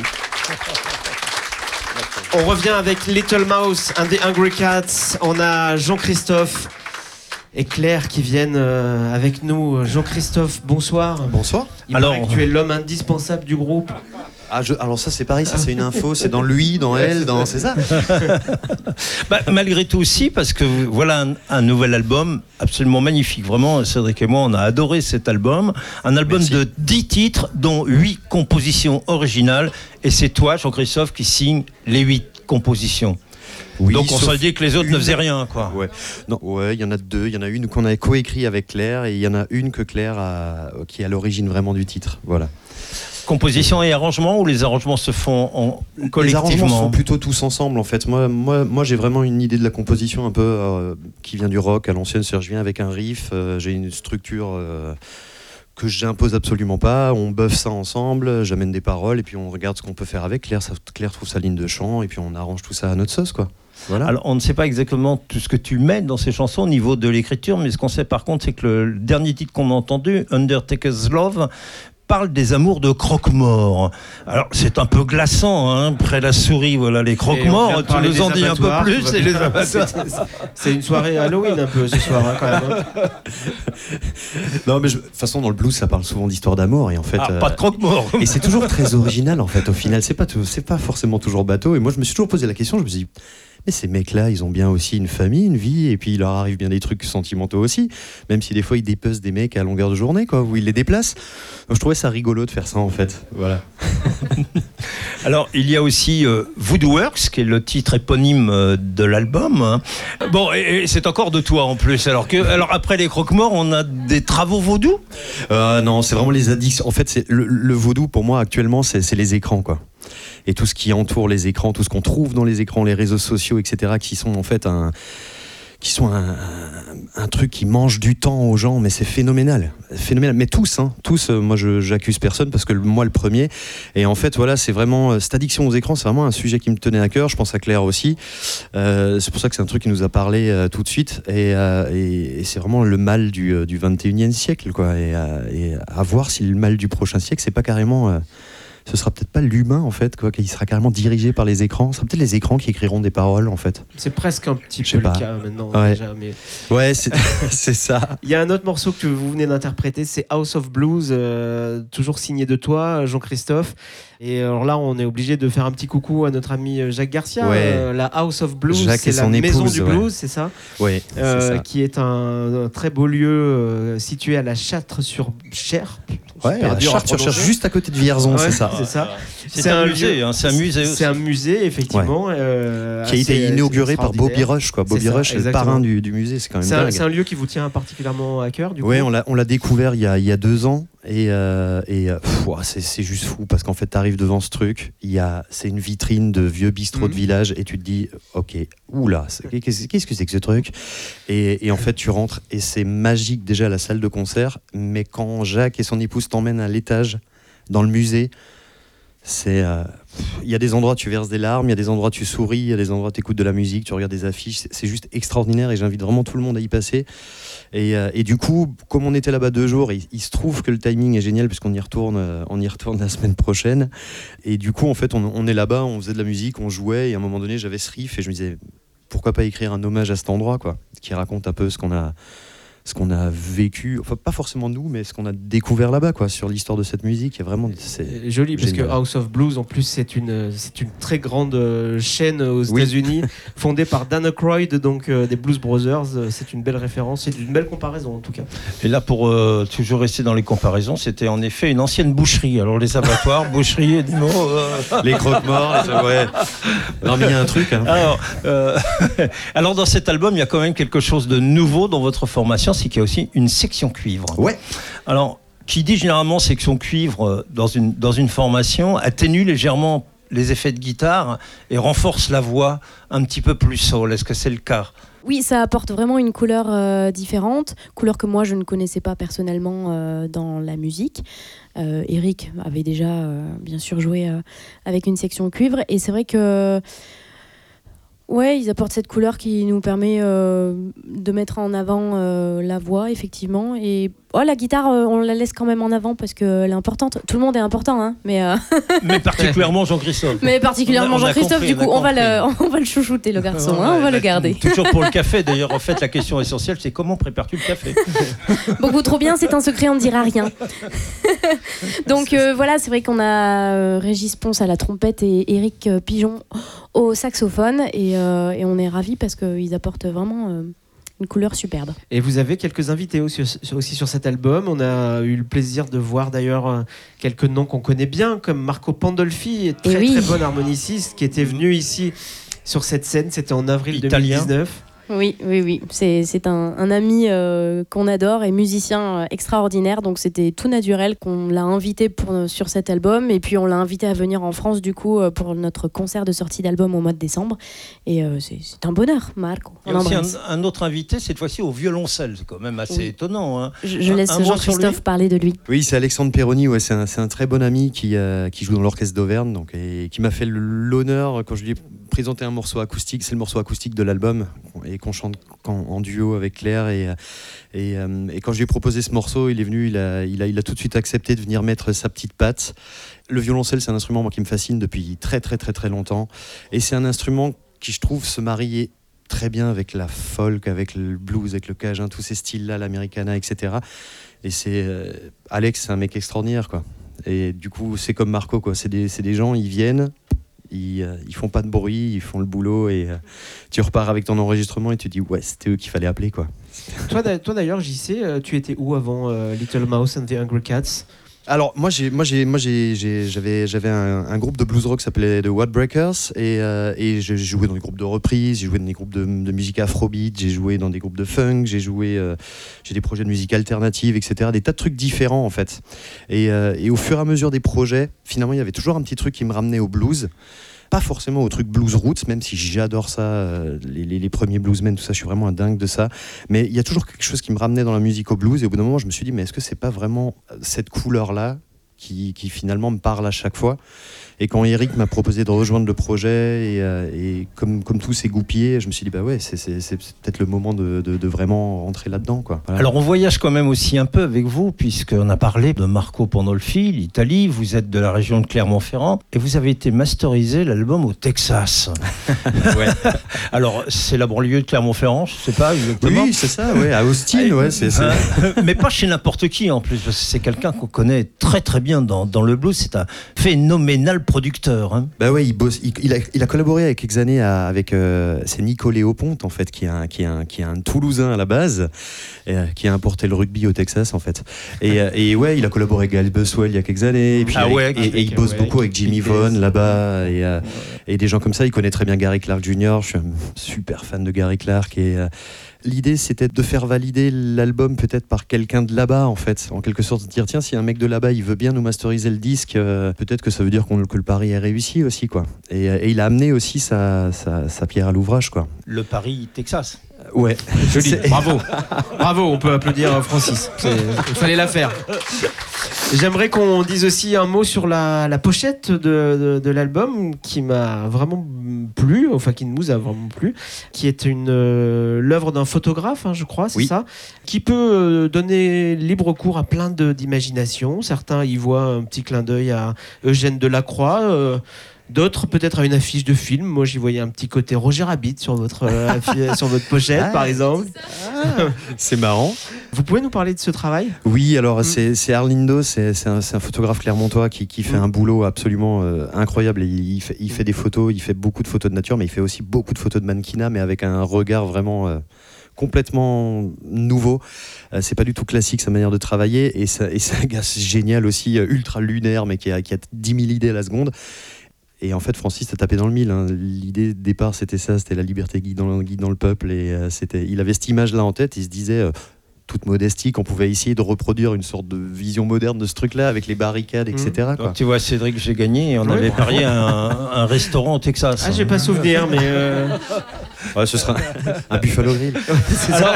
On revient avec Little Mouse and the Hungry Cats. On a Jean-Christophe et Claire qui viennent euh, avec nous. Jean-Christophe, bonsoir. Bonsoir. Il Alors, paraît que tu es l'homme indispensable du groupe. Ah, je, alors ça c'est pareil, ça c'est une info, c'est dans lui, dans elle, dans c'est ça. Bah, malgré tout aussi, parce que voilà un, un nouvel album absolument magnifique. Vraiment, Cédric et moi, on a adoré cet album. Un album Merci. de dix titres, dont huit compositions originales. Et c'est toi, Jean-Christophe, qui signe les huit compositions. Oui, Donc on sauf se dit que les autres une. ne faisaient rien, quoi. Ouais, non, ouais, il y en a deux. Il y en a une qu'on a coécrit avec Claire et il y en a une que Claire a, qui est à l'origine vraiment du titre. Voilà. Composition et arrangement, ou les arrangements se font en, Les collectivement? arrangements sont plutôt tous ensemble en fait. Moi, moi, moi j'ai vraiment une idée de la composition un peu euh, qui vient du rock à l'ancienne. C'est-à-dire, je viens avec un riff, euh, j'ai une structure euh, que j'impose absolument pas. On buffe ça ensemble, j'amène des paroles et puis on regarde ce qu'on peut faire avec. Claire, ça, Claire trouve sa ligne de chant et puis on arrange tout ça à notre sauce, quoi. Voilà. Alors, on ne sait pas exactement tout ce que tu mets dans ces chansons au niveau de l'écriture, mais ce qu'on sait par contre, c'est que le dernier titre qu'on a entendu, Undertaker's Love, parle des amours de croque-morts. Alors, c'est un peu glaçant, hein, près la souris, voilà, les croque-morts, tu nous en dis un peu plus. Et les abattoirs. C'est une soirée Halloween un peu ce soir, hein, quand même. Hein. Non, mais je- de toute façon, dans le blues, ça parle souvent d'histoire d'amour et en fait. Ah, euh, pas de croque-mort. Et c'est toujours très original en fait. Au final, c'est pas tout- c'est pas forcément toujours bateau. Et moi, je me suis toujours posé la question. Je me suis dit, mais ces mecs-là, ils ont bien aussi une famille, une vie, et puis il leur arrive bien des trucs sentimentaux aussi. Même si des fois ils dépecent des mecs à longueur de journée, quoi, où ils les déplacent. Donc, je trouvais ça rigolo de faire ça en fait. Voilà. Alors, il y a aussi euh, Voodoo Works, qui est le titre éponyme euh, de l'album. hein. Bon, et, et c'est encore de toi en plus. Alors, que, alors après les croque-morts, on a des travaux vaudou. Euh, non, c'est vraiment les addictions. En fait, c'est le, le vaudou pour moi actuellement, c'est c'est les écrans, quoi. Et tout ce qui entoure les écrans, tout ce qu'on trouve dans les écrans, les réseaux sociaux, et cetera, qui sont en fait un, qui sont un, un, un truc qui mange du temps aux gens, mais c'est phénoménal, phénoménal. Mais tous, hein, tous. euh, moi, je j'accuse personne parce que le- moi, le premier. Et en fait, voilà, c'est vraiment euh, cette addiction aux écrans, c'est vraiment un sujet qui me tenait à cœur. Je pense à Claire aussi. Euh, c'est pour ça que c'est un truc qui nous a parlé euh, tout de suite. Et, euh, et, et c'est vraiment le mal du, euh, du vingt et unième siècle, quoi. Et, euh, et à voir si le mal du prochain siècle, c'est pas carrément. Euh, ce sera peut-être pas l'humain en fait, quoi, qui sera carrément dirigé par les écrans. Ce sera peut-être les écrans qui écriront des paroles en fait. C'est presque un petit Je sais peu pas. le cas maintenant. Ouais. Déjà, mais... Ouais, c'est c'est ça. Il y a un autre morceau que vous venez d'interpréter, c'est House of Blues, euh, toujours signé de toi, Jean-Christophe. Et alors là, on est obligé de faire un petit coucou à notre ami Jacques Garcia. Ouais. Euh, la House of Blues, Jacques c'est et la son maison épouse, du ouais. blues, c'est ça, Ouais, Euh, c'est ça. qui est un, un très beau lieu euh, situé à la Châtre-sur-Cher. Ouais, Super à dur à Chartres-sur-Cher, prononcer. juste à côté de Vierzon, Ouais, c'est ça. C'est ça. C'est un musée, hein, c'est un musée aussi. C'est un musée, effectivement. euh, Qui a été assez- inauguré par Bobby extraordinaire. Rush, quoi. Bobby C'est ça, Rush, c'est le exactement. parrain du, du musée, c'est quand même C'est un, dingue. c'est un lieu qui vous tient particulièrement à cœur, du coup. Ouais, on l'a, on l'a découvert il y a, il y a deux ans et, euh, et euh, pff, ouah, c'est, c'est juste fou parce qu'en fait, tu arrives devant ce truc, il y a, c'est une vitrine de vieux bistrots de Mhm. village et tu te dis, ok, oula, c'est- qu'est-ce, qu'est-ce que c'est que ce truc et, et en fait, tu rentres et c'est magique déjà la salle de concert, mais quand Jacques et son épouse t'emmènent à l'étage dans le musée, C'est, euh, il y a des endroits tu verses des larmes, il y a des endroits tu souris, il y a des endroits tu écoutes de la musique, tu regardes des affiches. C'est, c'est juste extraordinaire et j'invite vraiment tout le monde à y passer. Et, euh, et du coup, comme on était là-bas deux jours, il, il se trouve que le timing est génial puisqu'on y retourne, euh, on y retourne la semaine prochaine. Et du coup, en fait, on, on est là-bas, on faisait de la musique, on jouait. Et à un moment donné, j'avais ce riff et je me disais, pourquoi pas écrire un hommage à cet endroit, quoi, qui raconte un peu ce qu'on a. ce qu'on a vécu, enfin pas forcément nous, mais ce qu'on a découvert là-bas, quoi, sur l'histoire de cette musique. Et vraiment, c'est joli parce génial. que House of Blues, en plus, c'est une c'est une très grande euh, chaîne aux Oui. États-Unis, fondée par Dan Aykroyd, donc euh, des Blues Brothers. C'est une belle référence, c'est une belle comparaison en tout cas. Et là, pour euh, toujours rester dans les comparaisons, c'était en effet une ancienne boucherie. Alors les abattoirs, boucherie, et des mots. Euh... Les croque-morts, les... ouais. Non mais il y a un truc. Hein. Alors, euh... Alors dans cet album, il y a quand même quelque chose de nouveau dans votre formation, c'est qu'il y a aussi une section cuivre. Ouais. Alors, qui dit généralement section cuivre dans une, dans une formation atténue légèrement les effets de guitare et renforce la voix un petit peu plus soul. Est-ce que c'est le cas ? Oui, ça apporte vraiment une couleur euh, différente, couleur que moi je ne connaissais pas personnellement euh, dans la musique. Euh, Eric avait déjà euh, bien sûr joué euh, avec une section cuivre et c'est vrai que ouais, ils apportent cette couleur qui nous permet euh, de mettre en avant euh, la voix, effectivement. Et oh, la guitare, euh, on la laisse quand même en avant parce qu'elle est importante. Tout le monde est important, hein, mais... Euh... mais particulièrement Jean-Christophe. Mais particulièrement on a, on a Jean-Christophe, compris, du coup, on, on, va le, on va le chouchouter, le garçon, hein, on va le garder. Toujours pour le café, d'ailleurs, en fait, la question essentielle, c'est comment prépares-tu le café ? Beaucoup trop bien, c'est un secret, on ne dira rien. Donc euh, voilà, c'est vrai qu'on a euh, Régis Ponce à la trompette et Eric euh, Pigeon au saxophone et, euh, et on est ravis parce qu'ils apportent vraiment euh, une couleur superbe. Et vous avez quelques invités aussi, aussi sur cet album. On a eu le plaisir de voir d'ailleurs quelques noms qu'on connaît bien, comme Marco Pandolfi, très oui. très bon harmoniciste, qui était venu ici sur cette scène. C'était en avril Italien. deux mille dix-neuf. Oui, oui, oui. C'est, c'est un, un ami euh, qu'on adore et musicien euh, extraordinaire. Donc c'était tout naturel qu'on l'a invité pour, euh, sur cet album. Et puis on l'a invité à venir en France du coup euh, pour notre concert de sortie d'album au mois de décembre. Et euh, c'est, c'est un bonheur, Marco. Il y a aussi un, un autre invité, cette fois-ci au violoncelle. C'est quand même assez oui. étonnant. Hein. Je, je laisse un, un Jean-Christophe parler de lui. Oui, c'est Alexandre Perroni. Ouais, c'est, un, c'est un très bon ami qui, euh, qui joue dans l'orchestre d'Auvergne donc, et qui m'a fait l'honneur quand je lui ai présenté un morceau acoustique. C'est le morceau acoustique de l'album et qu'on chante en, en duo avec Claire. Et, et, euh, et quand je lui ai proposé ce morceau, il est venu, il a, il, a, il a tout de suite accepté de venir mettre sa petite patte. Le violoncelle, c'est un instrument moi, qui me fascine depuis très très très très longtemps. Et c'est un instrument qui, je trouve, se marie très bien avec la folk, avec le blues, avec le cajun, tous ces styles-là, l'americana, et cetera. Et c'est euh, Alex, c'est un mec extraordinaire, quoi. Et du coup, c'est comme Marco, quoi. C'est des, c'est des gens, ils viennent, ils, euh, ils font pas de bruit, ils font le boulot et euh, tu repars avec ton enregistrement et tu dis ouais, c'était eux qu'il fallait appeler, quoi. Toi, toi d'ailleurs, J C, tu étais où avant euh, Little Mouse and the Hungry Cats ? Alors moi j'ai moi j'ai moi j'ai, j'ai j'avais j'avais un, un groupe de blues rock qui s'appelait The Wattbreakers et euh, et j'ai joué dans des groupes de reprises, j'ai joué dans des groupes de, de musique afrobeat, j'ai joué dans des groupes de funk, j'ai joué euh, j'ai des projets de musique alternative, et cetera, des tas de trucs différents en fait. Et euh, et au fur et à mesure des projets, finalement il y avait toujours un petit truc qui me ramenait au blues. Pas forcément au truc blues roots, même si j'adore ça, euh, les, les, les premiers bluesmen, tout ça, je suis vraiment un dingue de ça. Mais il y a toujours quelque chose qui me ramenait dans la musique au blues. Et au bout d'un moment, je me suis dit, mais est-ce que c'est pas vraiment cette couleur-là qui, qui finalement me parle à chaque fois ? Et quand Eric m'a proposé de rejoindre le projet, et, euh, et comme, comme tout s'est goupillé, je me suis dit, bah ouais, c'est, c'est, c'est peut-être le moment de, de, de vraiment rentrer là-dedans, quoi. Voilà. Alors on voyage quand même aussi un peu avec vous, puisqu'on a parlé de Marco Pandolfi, l'Italie, vous êtes de la région de Clermont-Ferrand, et vous avez été masterisé l'album au Texas. Ouais. Alors c'est la banlieue de Clermont-Ferrand, je sais pas exactement. Oui, c'est ça, ouais, à Austin, ouais, c'est ça. Mais pas chez n'importe qui en plus, parce que c'est quelqu'un qu'on connaît très très bien dans, dans le blues, c'est un phénoménal producteur. Hein. Bah ouais, il bosse. Il, il, a, il a collaboré avec quelques années à, avec euh, c'est Nico Léoponte en fait, qui est un qui est un qui est un Toulousain à la base, et, euh, qui a importé le rugby au Texas en fait. Et, euh, et ouais, il a collaboré avec Gail Buswell il y a quelques années. Et puis ah avec, ouais, et, et il bosse ouais, beaucoup avec Jimmy Vaughan là-bas et, euh, et des gens comme ça. Il connaît très bien Gary Clark junior Je suis un super fan de Gary Clark et euh, l'idée, c'était de faire valider l'album peut-être par quelqu'un de là-bas, en fait. En quelque sorte, de dire, tiens, si un mec de là-bas, il veut bien nous masteriser le disque, euh, peut-être que ça veut dire qu'on, que le pari est réussi aussi, quoi. Et, et il a amené aussi sa, sa, sa pierre à l'ouvrage, quoi. Le pari Texas. Ouais. Joli, bravo. Bravo, on peut applaudir Francis. C'est... Il fallait la faire. J'aimerais qu'on dise aussi un mot sur la, la pochette de, de, de l'album qui m'a vraiment plu, enfin qui nous a vraiment plu, qui est une euh, l'œuvre d'un photographe, hein, je crois, c'est oui. ça, qui peut euh, donner libre cours à plein de, d'imagination. Certains y voient un petit clin d'œil à Eugène Delacroix. Euh, D'autres, peut-être à une affiche de film. Moi, j'y voyais un petit côté Roger Rabbit sur votre, euh, affi- sur votre pochette, ah, par exemple. Ah, c'est marrant. Vous pouvez nous parler de ce travail ? Oui, alors mmh. c'est, c'est Arlindo, c'est, c'est, un, c'est un photographe clermontois qui, qui fait mmh. un boulot absolument euh, incroyable. Il, il, fait, il fait des photos, il fait beaucoup de photos de nature, mais il fait aussi beaucoup de photos de mannequinat, mais avec un regard vraiment... Euh, complètement nouveau, euh, c'est pas du tout classique sa manière de travailler, et, ça, et c'est un gars génial aussi, euh, ultra lunaire, mais qui a, qui a dix mille idées à la seconde. Et en fait, Francis t'a tapé dans le mille. Hein. L'idée de départ, c'était ça, c'était la liberté guidant, guidant le peuple, et euh, c'était, il avait cette image-là en tête. Il se disait, euh, toute modestie, qu'on pouvait essayer de reproduire une sorte de vision moderne de ce truc-là avec les barricades, et cetera. Mmh. Quoi. Donc, tu vois, Cédric, j'ai gagné. On oui, avait parié un, un restaurant au Texas. Ah, j'ai pas souvenir, mais euh... ouais, ce sera un, un Buffalo Grill. C'est ça.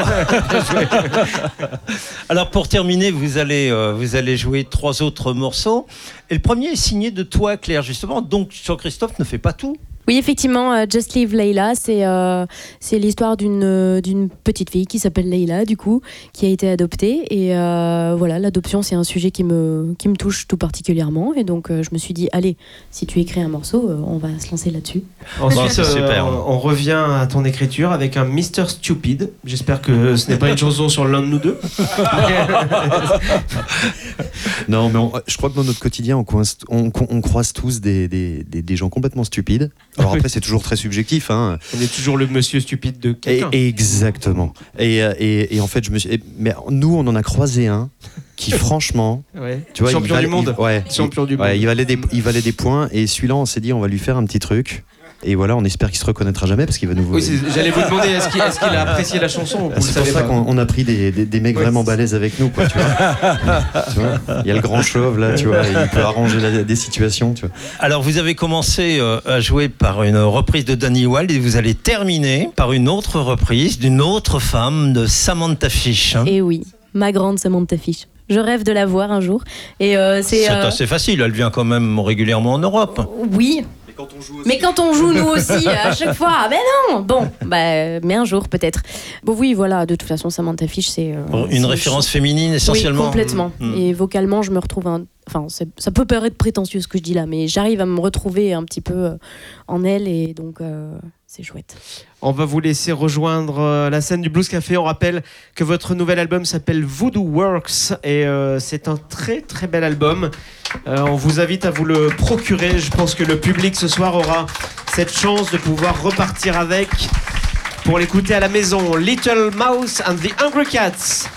Alors, pour terminer, vous allez, euh, vous allez jouer trois autres morceaux. Et le premier est signé de toi, Claire, justement. Donc, Jean-Christophe ne fait pas tout. Oui, effectivement, uh, Just Leave Layla, c'est, euh, c'est l'histoire d'une, euh, d'une petite fille qui s'appelle Layla, du coup, qui a été adoptée. Et euh, voilà, l'adoption, c'est un sujet qui me, qui me touche tout particulièrement. Et donc, euh, je me suis dit, allez, si tu écris un morceau, euh, on va se lancer là-dessus. Ensuite, bon, super, euh, on revient à ton écriture avec un mister Stupid. J'espère que ce n'est pas une chanson sur l'un de nous deux. Non, mais on, je crois que dans notre quotidien, on, coince, on, on croise tous des, des, des, des gens complètement stupides. Alors après, c'est toujours très subjectif. Hein. On est toujours le monsieur stupide de quelqu'un. Et, exactement. Et, et, et en fait, je me suis... Et, mais nous, on en a croisé un qui, franchement... Ouais. Tu vois, champion il du valait, monde. Il, ouais, champion il, du ouais, monde. Il valait, des, il valait des points. Et celui-là, on s'est dit, on va lui faire un petit truc. Et voilà, on espère qu'il se reconnaîtra jamais parce qu'il va nous... Oui, j'allais vous demander, est-ce qu'il, est-ce qu'il a apprécié la chanson? C'est pour ça pas. qu'on on a pris des, des, des mecs ouais, vraiment balèzes avec nous, quoi, tu vois. Tu vois, il y a le grand chauve, là, tu vois, il peut arranger la, des situations, tu vois. Alors, vous avez commencé euh, à jouer par une reprise de Danny Wilde et vous allez terminer par une autre reprise d'une autre femme, de Samantha Fish. Hein. Et oui, ma grande Samantha Fish. Je rêve de la voir un jour. Et euh, c'est, c'est euh... assez facile, elle vient quand même régulièrement en Europe. Oui. Quand on joue aussi. Mais quand on joue nous aussi à chaque fois, ah ben non, bon, bah, mais un jour peut-être. Bon oui, voilà, de toute façon Samantha Fish c'est euh, une c'est référence ch... féminine essentiellement. Oui, complètement. Mmh. Et vocalement, je me retrouve un... enfin, c'est... ça peut paraître prétentieux ce que je dis là, mais j'arrive à me retrouver un petit peu euh, en elle et donc euh, c'est chouette. On va vous laisser rejoindre euh, la scène du Blues Café. On rappelle que votre nouvel album s'appelle Voodoo Works et euh, c'est un très très bel album. Euh, on vous invite à vous le procurer. Je pense que le public ce soir aura cette chance de pouvoir repartir avec pour l'écouter à la maison. Little Mouse and the Hungry Cats.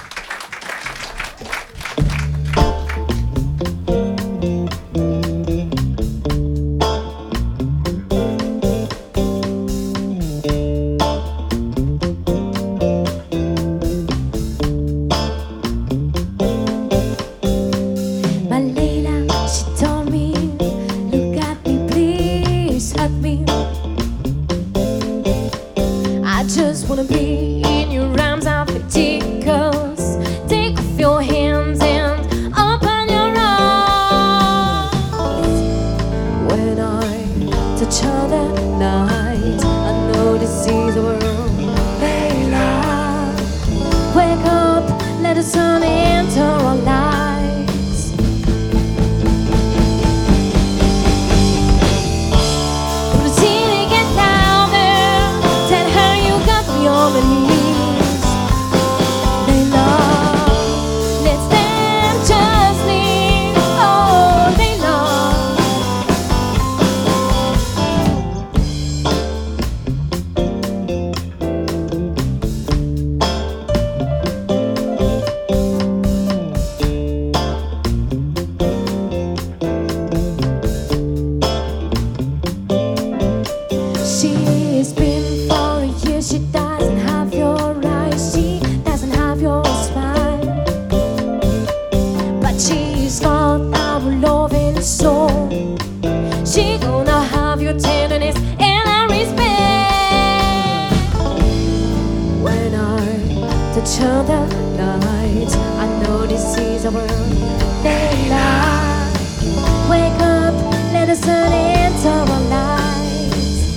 Turn the lights, I know know this is our world. Daylight, wake up, let the sun into our lives.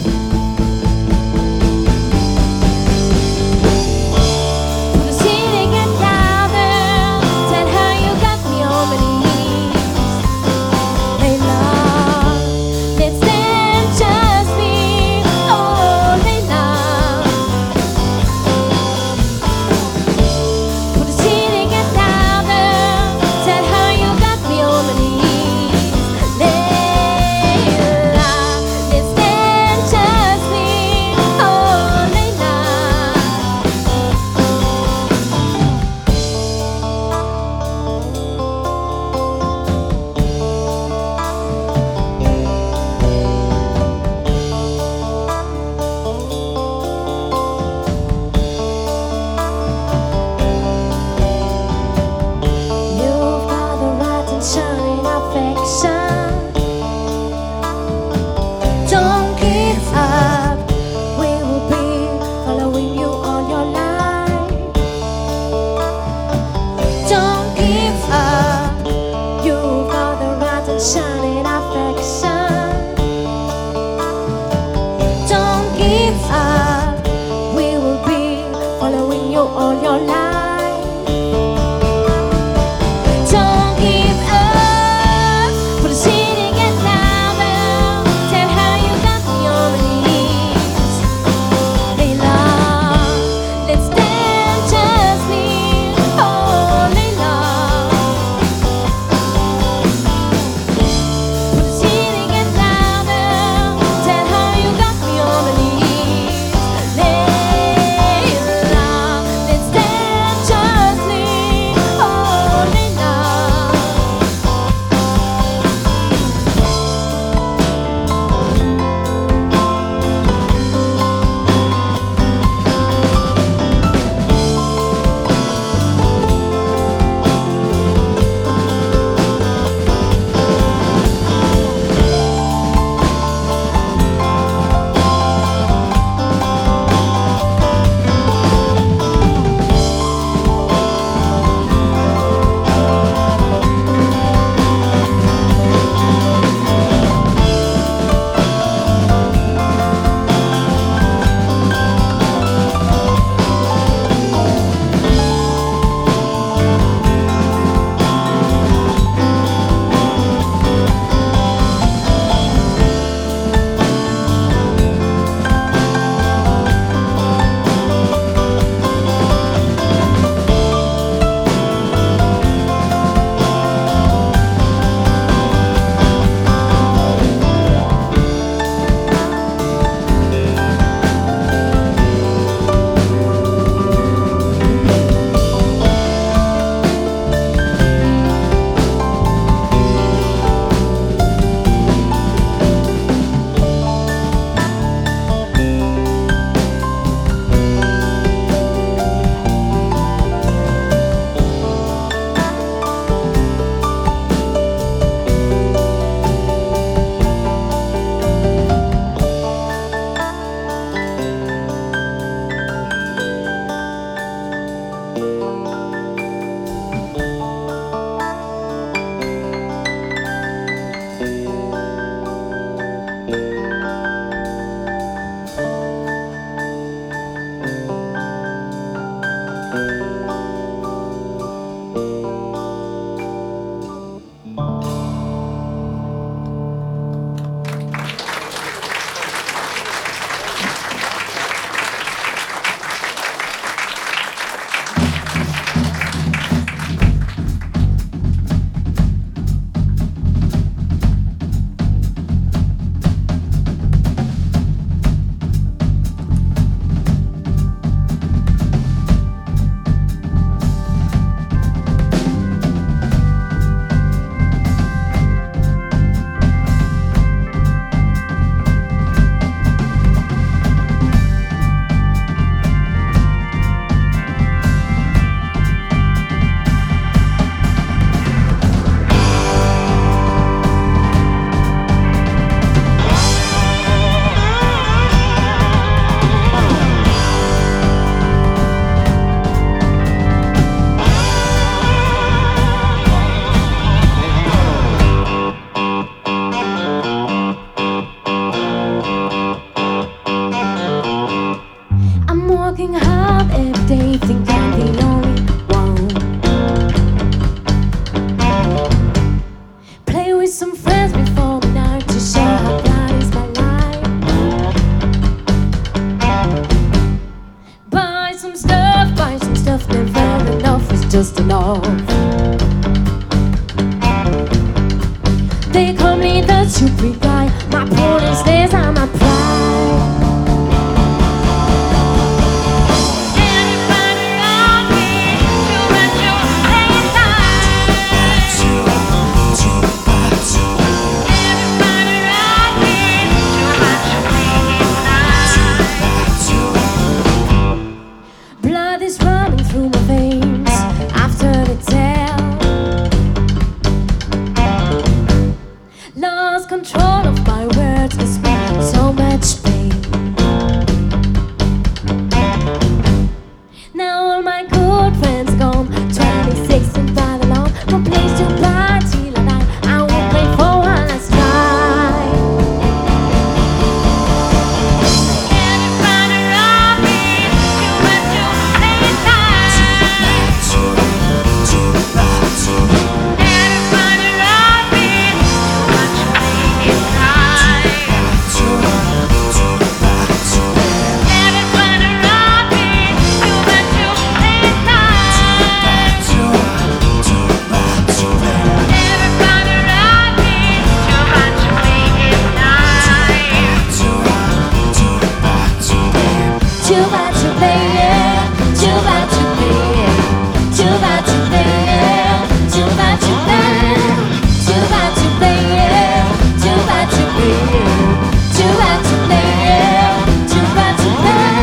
Put the ceiling get louder, tell her you got me on my knees. Daylight, let's dance just me, oh daylight. Put the ceiling get louder, tell her you got me on my knees. Layla, let's dance just me, oh Layla. You've got the right and shining affection. Don't give up. We will be following you all your life. Don't give up. You've got the right and shining affection. Don't give up. We will be following you all your life. Don't give up. Put the city get louder. Tell her you got me on my knees. Layla, let's dance just me, oh Layla. Put the city get louder. Tell her you got me on my knees. Layla, let's dance every day think I'm the only one. Play with some friends before the night to show how God is my life. Buy some stuff, buy some stuff, never enough is just enough. They call me the stupid guy, my police days are my pride. Blood is running through my veins after the tale. Lost control of my words, cause me so much pain. Now all my good friends gone, twenty-six and five alone. No place to party like I, I will play for one last try. Everybody around me, too much to play time. Everybody around me, too much to play time. Everybody around me, too much to play time. Everybody around me, too much to play time. Too bad to play, yeah. Too bad to play, too bad to play, yeah. Too bad to play, too bad to play, yeah. Too bad to play, too bad to play, yeah. Too bad to play.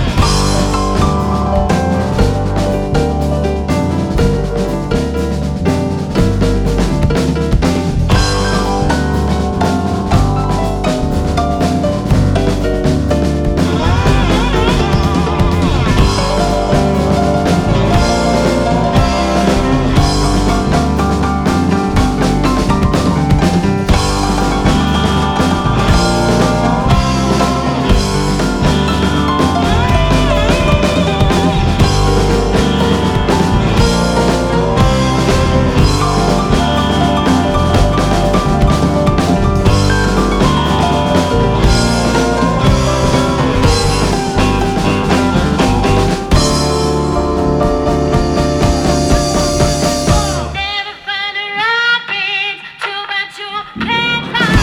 Everybody around me, too bad to play time.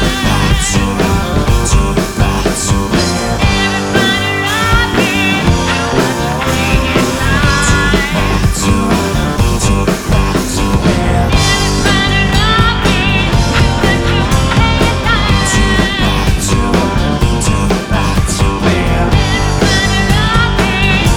Everybody around me, too much to play time. Everybody around me, too bad to play time. Everybody around me,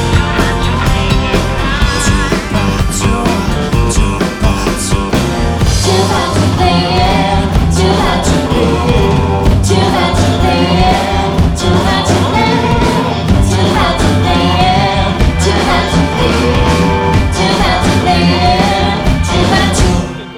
too bad to play, yeah. Too bad to play, too bad to play, yeah. Too bad to play, too bad to play, yeah. Too bad to play, too bad to play, yeah. Too bad to.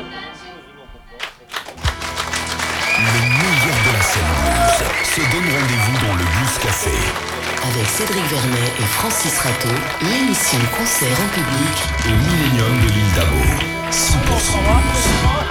Le meilleur de la scène blues se donne rendez-vous dans le Blues Café. Avec Cédric Vernet et Francis Rateau, l'émission concert en public Au Millennium de l'île d'Abo. cent pour cent blues.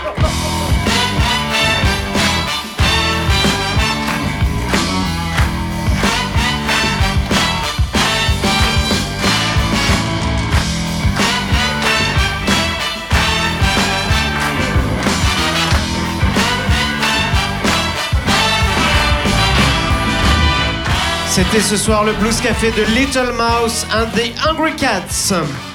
C'était ce soir le Blues Café de Little Mouse and the Hungry Cats.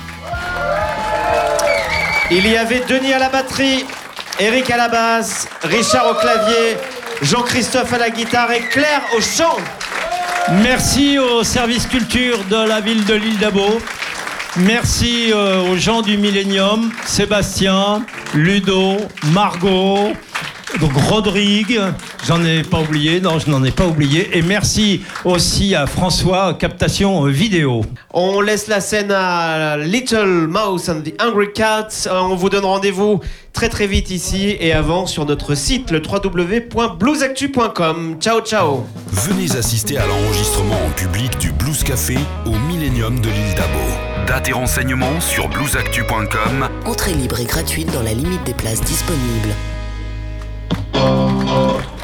Il y avait Denis à la batterie, Eric à la basse, Richard au clavier, Jean-Christophe à la guitare et Claire au chant. Merci au service culture de la ville de l'île d'Abo. Merci euh, aux gens du Millennium, Sébastien, Ludo, Margot, donc Rodrigue, j'en ai pas oublié, non je n'en ai pas oublié. Et merci aussi à François, captation vidéo. On laisse la scène à Little Mouse and the Hungry Cats. On vous donne rendez-vous très très vite ici et avant sur notre site le w w w point blues actu point com. Ciao ciao. Venez assister à l'enregistrement en public du Blues Café au Millennium de l'île d'Abo. Dates et renseignements sur bluesactu point com. Entrée libre et gratuite dans la limite des places disponibles. Oh, oh.